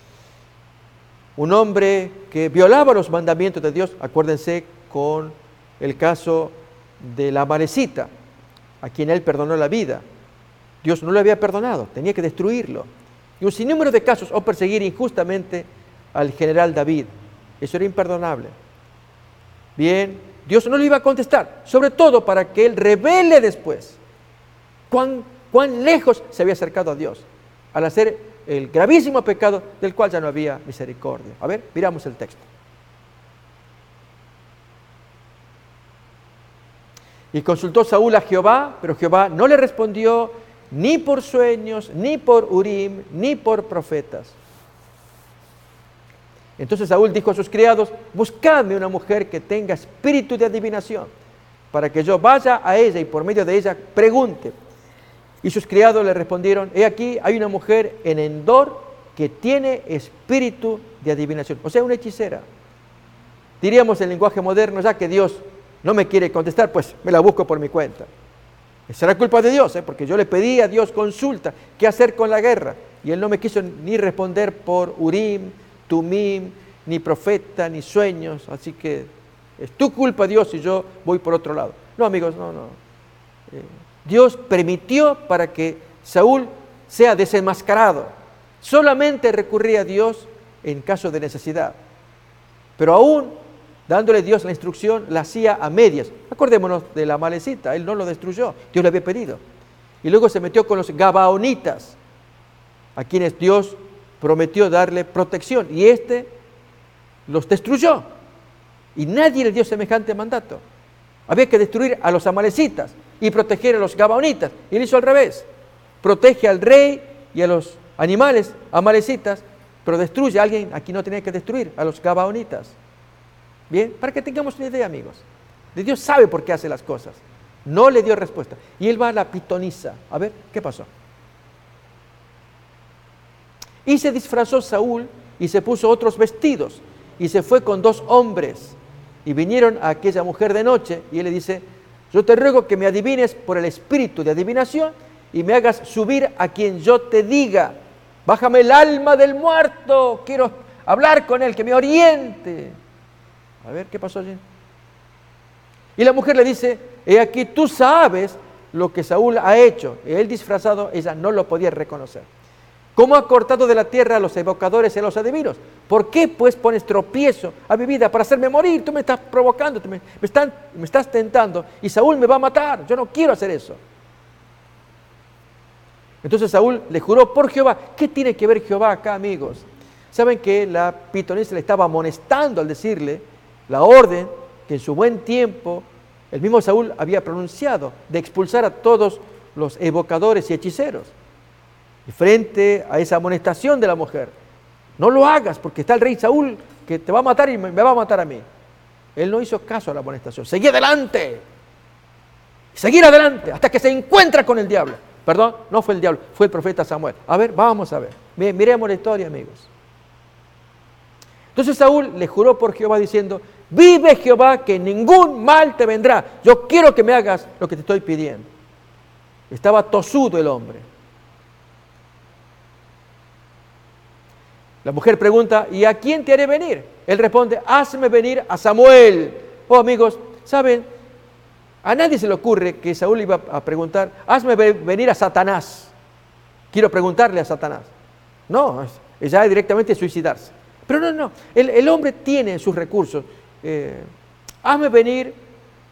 [SPEAKER 1] Un hombre que violaba los mandamientos de Dios, acuérdense con el caso de la Amalecita, a quien él perdonó la vida. Dios no lo había perdonado, tenía que destruirlo. Y un sinnúmero de casos, o perseguir injustamente al general David. Eso era imperdonable. Bien, Dios no le iba a contestar, sobre todo para que él revele después cuán, cuán lejos se había acercado a Dios al hacer el gravísimo pecado del cual ya no había misericordia. A ver, miramos el texto. Y consultó Saúl a Jehová, pero Jehová no le respondió ni por sueños, ni por Urim, ni por profetas. Entonces Saúl dijo a sus criados: buscadme una mujer que tenga espíritu de adivinación, para que yo vaya a ella y por medio de ella pregunte. Y sus criados le respondieron: he aquí, hay una mujer en Endor que tiene espíritu de adivinación, o sea, una hechicera. Diríamos en lenguaje moderno, ya que Dios no me quiere contestar, pues me la busco por mi cuenta. Será culpa de Dios, ¿eh? Porque yo le pedí a Dios consulta, ¿qué hacer con la guerra? Y Él no me quiso ni responder por Urim, Tumim, ni profeta, ni sueños, así que es tu culpa, Dios, y yo voy por otro lado. No, amigos, no, no. Eh, Dios permitió para que Saúl sea desenmascarado. Solamente recurría a Dios en caso de necesidad. Pero aún dándole Dios la instrucción, la hacía a medias. Acordémonos de la Amalecita, él no lo destruyó, Dios le había pedido. Y luego se metió con los Gabaonitas, a quienes Dios prometió darle protección, y este los destruyó. Y nadie le dio semejante mandato. Había que destruir a los amalecitas y proteger a los Gabaonitas. Y él hizo al revés. Protege al rey y a los animales amalecitas, pero destruye a alguien a quien no tenía que destruir, a los Gabaonitas. Bien, para que tengamos una idea, amigos. De Dios sabe por qué hace las cosas. No le dio respuesta. Y él va a la pitonisa. A ver, ¿qué pasó? Y se disfrazó Saúl y se puso otros vestidos y se fue con dos hombres y vinieron a aquella mujer de noche y él le dice: yo te ruego que me adivines por el espíritu de adivinación y me hagas subir a quien yo te diga. Bájame el alma del muerto, quiero hablar con él, que me oriente. A ver, ¿qué pasó allí? Y la mujer le dice: he aquí, tú sabes lo que Saúl ha hecho. Y él disfrazado, ella no lo podía reconocer. ¿Cómo ha cortado de la tierra a los evocadores y a los adivinos? ¿Por qué pues pones tropiezo a mi vida para hacerme morir? Tú me estás provocando, me, me, están, me estás tentando y Saúl me va a matar. Yo no quiero hacer eso. Entonces Saúl le juró por Jehová. ¿Qué tiene que ver Jehová acá, amigos? Saben que la pitonisa le estaba amonestando al decirle la orden que en su buen tiempo el mismo Saúl había pronunciado de expulsar a todos los evocadores y hechiceros. Y frente a esa amonestación de la mujer: no lo hagas porque está el rey Saúl que te va a matar y me va a matar a mí. Él no hizo caso a la amonestación. Seguí adelante. Seguir adelante hasta que se encuentra con el diablo. Perdón, no fue el diablo, fue el profeta Samuel. A ver, vamos a ver. Miremos la historia, amigos. Entonces Saúl le juró por Jehová diciendo: vive Jehová que ningún mal te vendrá. Yo quiero que me hagas lo que te estoy pidiendo. Estaba tosudo el hombre. La mujer pregunta: ¿y a quién te haré venir? Él responde: hazme venir a Samuel. Oh, amigos, ¿saben? A nadie se le ocurre que Saúl iba a preguntar: hazme venir a Satanás. Quiero preguntarle a Satanás. No, ella es directamente suicidarse. Pero no, no, el, el hombre tiene sus recursos. Eh, hazme venir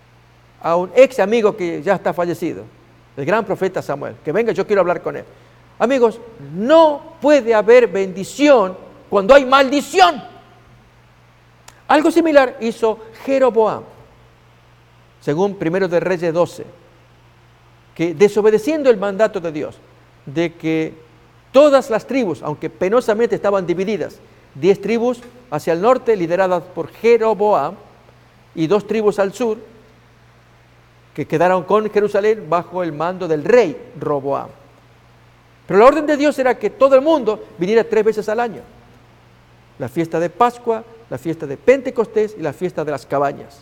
[SPEAKER 1] a un ex amigo que ya está fallecido, el gran profeta Samuel. Que venga, yo quiero hablar con él. Amigos, no puede haber bendición cuando hay maldición. Algo similar hizo Jeroboam, según Primero de Reyes doce, que desobedeciendo el mandato de Dios, de que todas las tribus, aunque penosamente estaban divididas, diez tribus hacia el norte lideradas por Jeroboam y dos tribus al sur, que quedaron con Jerusalén bajo el mando del rey Roboam. Pero la orden de Dios era que todo el mundo viniera tres veces al año. La fiesta de Pascua, la fiesta de Pentecostés y la fiesta de las cabañas.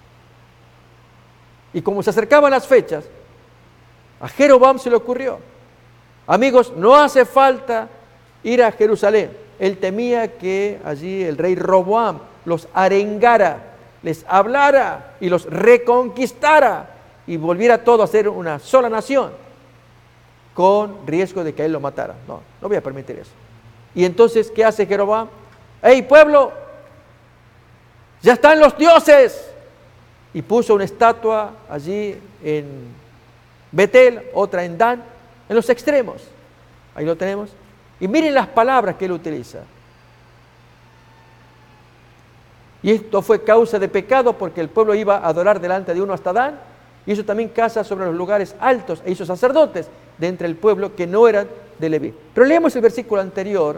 [SPEAKER 1] Y como se acercaban las fechas, a Jeroboam se le ocurrió: amigos, no hace falta ir a Jerusalén. Él temía que allí el rey Roboam los arengara, les hablara y los reconquistara y volviera todo a ser una sola nación, con riesgo de que él lo matara. No, no voy a permitir eso. Y entonces, ¿qué hace Jeroboam? ¡Hey, pueblo! ¡Ya están los dioses! Y puso una estatua allí en Betel, otra en Dan, en los extremos. Ahí lo tenemos. Y miren las palabras que él utiliza. Y esto fue causa de pecado porque el pueblo iba a adorar delante de uno hasta Dan. Y hizo también casa sobre los lugares altos e hizo sacerdotes de entre el pueblo que no eran de Leví. Pero leemos el versículo anterior.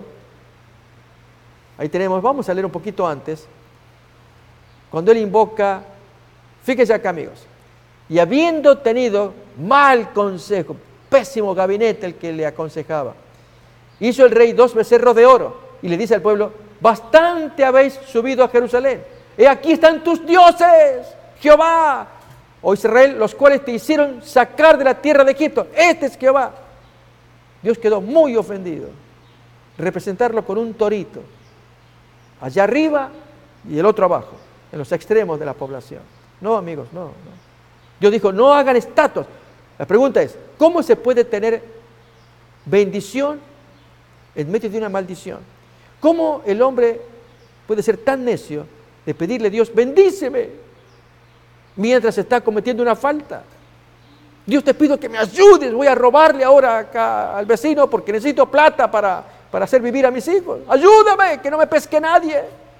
[SPEAKER 1] Ahí tenemos, vamos a leer un poquito antes. Cuando él invoca, fíjense acá, amigos. Y habiendo tenido mal consejo, pésimo gabinete el que le aconsejaba, hizo el rey dos becerros de oro y le dice al pueblo: bastante habéis subido a Jerusalén. He aquí están tus dioses, Jehová, o Israel, los cuales te hicieron sacar de la tierra de Egipto. Este es Jehová. Dios quedó muy ofendido. Representarlo con un torito, allá arriba y el otro abajo, en los extremos de la población. No, amigos, no, no. Dios dijo: no hagan estatuas. La pregunta es: ¿cómo se puede tener bendición en medio de una maldición? ¿Cómo el hombre puede ser tan necio de pedirle a Dios: bendíceme, mientras está cometiendo una falta? Dios, te pido que me ayudes, voy a robarle ahora acá al vecino porque necesito plata para, para hacer vivir a mis hijos. Ayúdame, que no me pesque nadie.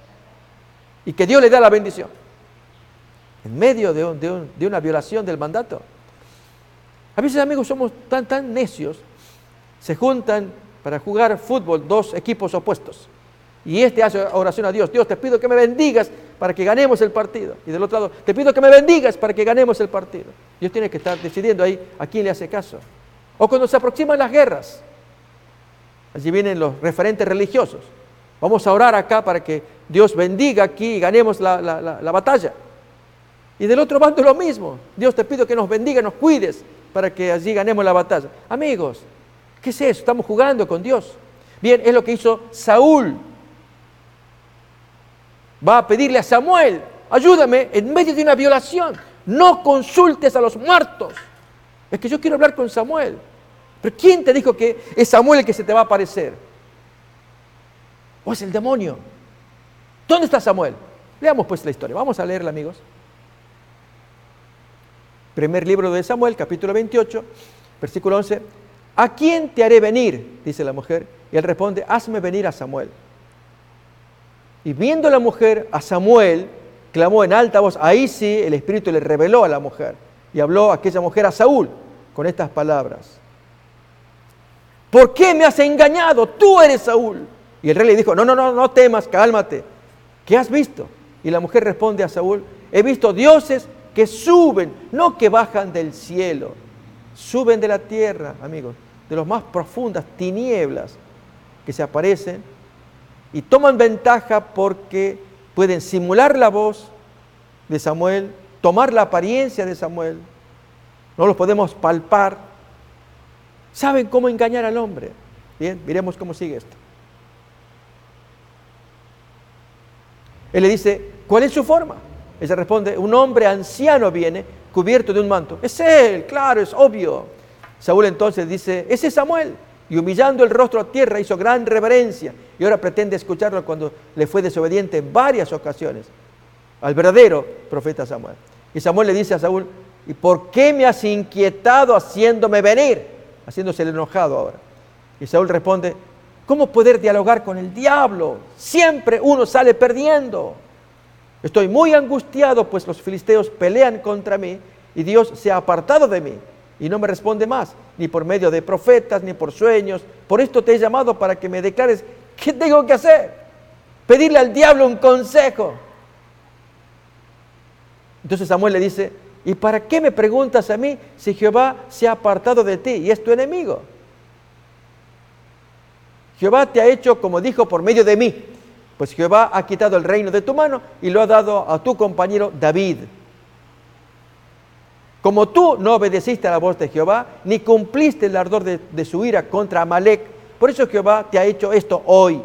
[SPEAKER 1] Y que Dios le da la bendición en medio de, un, de, un, de una violación del mandato. A veces, amigos, somos tan, tan necios. Se juntan para jugar fútbol dos equipos opuestos. Y este hace oración a Dios: Dios, te pido que me bendigas para que ganemos el partido. Y del otro lado: te pido que me bendigas para que ganemos el partido. Dios tiene que estar decidiendo ahí a quién le hace caso. O cuando se aproximan las guerras, allí vienen los referentes religiosos: vamos a orar acá para que Dios bendiga aquí y ganemos la, la, la, la batalla. Y del otro bando lo mismo: Dios, te pido que nos bendiga, nos cuides para que allí ganemos la batalla. Amigos, ¿qué es eso? Estamos jugando con Dios. Bien, es lo que hizo Saúl. Va a pedirle a Samuel: ayúdame en medio de una violación. No consultes a los muertos. Es que yo quiero hablar con Samuel. Pero ¿quién te dijo que es Samuel el que se te va a aparecer? ¿O es el demonio? ¿Dónde está Samuel? Leamos pues la historia. Vamos a leerla, amigos. Primer libro de Samuel, capítulo veintiocho, versículo once. ¿A quién te haré venir?, dice la mujer. Y él responde: hazme venir a Samuel. Y viendo la mujer a Samuel, clamó en alta voz. Ahí sí el Espíritu le reveló a la mujer. Y habló aquella mujer a Saúl con estas palabras: ¿por qué me has engañado? Tú eres Saúl. Y el rey le dijo: no, no, no, no temas, cálmate. ¿Qué has visto? Y la mujer responde a Saúl: he visto dioses que suben, no que bajan del cielo. Suben de la tierra, amigos, de las más profundas tinieblas que se aparecen y toman ventaja porque pueden simular la voz de Samuel, tomar la apariencia de Samuel. No los podemos palpar. Saben cómo engañar al hombre. Bien, miremos cómo sigue esto. Él le dice: ¿cuál es su forma? Ella responde: un hombre anciano viene, cubierto de un manto. Es él, claro, es obvio. Saúl entonces dice: ese es Samuel. Y humillando el rostro a tierra hizo gran reverencia. Y ahora pretende escucharlo cuando le fue desobediente en varias ocasiones al verdadero profeta Samuel. Y Samuel le dice a Saúl: ¿y por qué me has inquietado haciéndome venir? Haciéndose el enojado ahora. Y Saúl responde, ¿cómo poder dialogar con el diablo? Siempre uno sale perdiendo. Estoy muy angustiado, pues los filisteos pelean contra mí y Dios se ha apartado de mí y no me responde más, ni por medio de profetas, ni por sueños. Por esto te he llamado para que me declares qué tengo que hacer. Pedirle al diablo un consejo. Entonces Samuel le dice, ¿y para qué me preguntas a mí si Jehová se ha apartado de ti y es tu enemigo? Jehová te ha hecho como dijo por medio de mí, pues Jehová ha quitado el reino de tu mano y lo ha dado a tu compañero David. Como tú no obedeciste a la voz de Jehová, ni cumpliste el ardor de, de su ira contra Amalec, por eso Jehová te ha hecho esto hoy.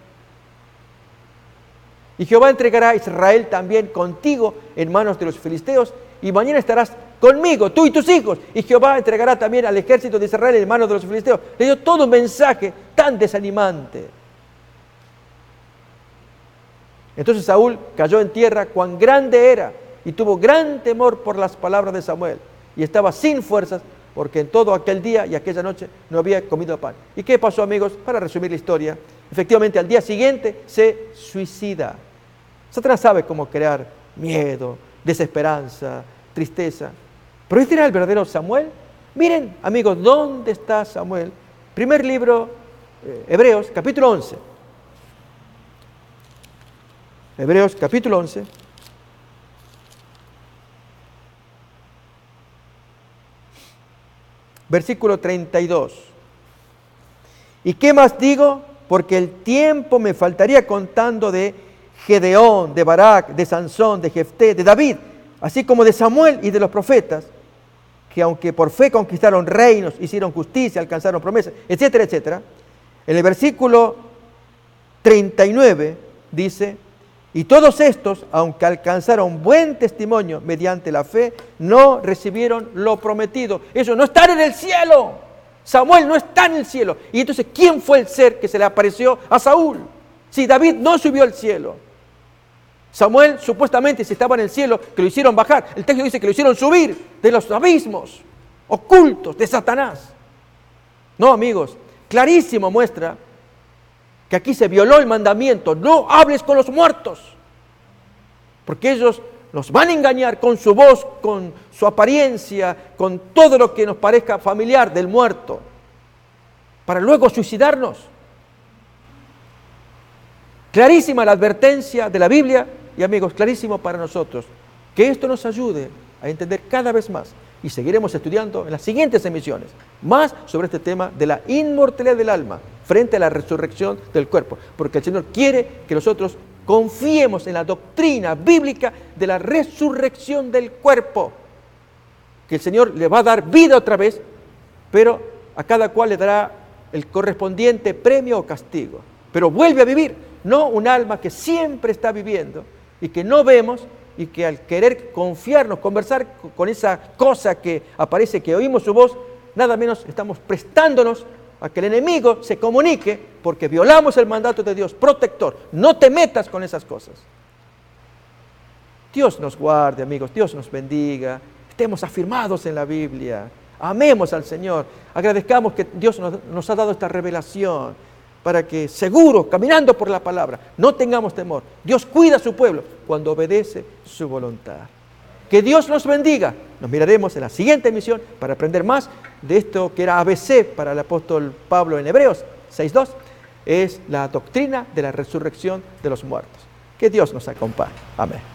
[SPEAKER 1] Y Jehová entregará a Israel también contigo en manos de los filisteos, y mañana estarás conmigo, tú y tus hijos, y Jehová entregará también al ejército de Israel en manos de los filisteos. Le dio todo un mensaje tan desanimante. Entonces Saúl cayó en tierra, cuán grande era, y tuvo gran temor por las palabras de Samuel, y estaba sin fuerzas, porque en todo aquel día y aquella noche no había comido pan. ¿Y qué pasó, amigos? Para resumir la historia, efectivamente al día siguiente se suicida. Satanás sabe cómo crear miedo, desesperanza, tristeza. Pero este era el verdadero Samuel. Miren, amigos, ¿dónde está Samuel? Primer libro, eh, Hebreos, capítulo once. Hebreos, capítulo once. Versículo treinta y dos. ¿Y qué más digo? Porque el tiempo me faltaría contando de Gedeón, de Barak, de Sansón, de Jefté, de David, así como de Samuel y de los profetas, que aunque por fe conquistaron reinos, hicieron justicia, alcanzaron promesas, etcétera, etcétera. En el versículo treinta y nueve dice, y todos estos, aunque alcanzaron buen testimonio mediante la fe, no recibieron lo prometido. Ellos no están en el cielo. Samuel no está en el cielo. Y entonces, ¿quién fue el ser que se le apareció a Saúl? Si David no subió al cielo. Samuel supuestamente si estaba en el cielo, que lo hicieron bajar. El texto dice que lo hicieron subir de los abismos ocultos de Satanás. No, amigos, clarísimo muestra que aquí se violó el mandamiento, no hables con los muertos, porque ellos nos van a engañar con su voz, con su apariencia, con todo lo que nos parezca familiar del muerto, para luego suicidarnos. Clarísima la advertencia de la Biblia y, amigos, clarísimo para nosotros, que esto nos ayude a entender cada vez más, y seguiremos estudiando en las siguientes emisiones más sobre este tema de la inmortalidad del alma frente a la resurrección del cuerpo, porque el Señor quiere que nosotros confiemos en la doctrina bíblica de la resurrección del cuerpo, que el Señor le va a dar vida otra vez, pero a cada cual le dará el correspondiente premio o castigo, pero vuelve a vivir, no un alma que siempre está viviendo y que no vemos, y que al querer confiarnos, conversar con esa cosa que aparece, que oímos su voz, nada menos estamos prestándonos a que el enemigo se comunique, porque violamos el mandato de Dios protector. No te metas con esas cosas. Dios nos guarde, amigos, Dios nos bendiga, estemos afirmados en la Biblia, amemos al Señor, agradezcamos que Dios nos, nos ha dado esta revelación, para que seguro, caminando por la palabra, no tengamos temor. Dios cuida a su pueblo cuando obedece su voluntad. Que Dios nos bendiga. Nos miraremos en la siguiente emisión para aprender más de esto que era A B C para el apóstol Pablo en Hebreos seis dos. Es la doctrina de la resurrección de los muertos. Que Dios nos acompañe. Amén.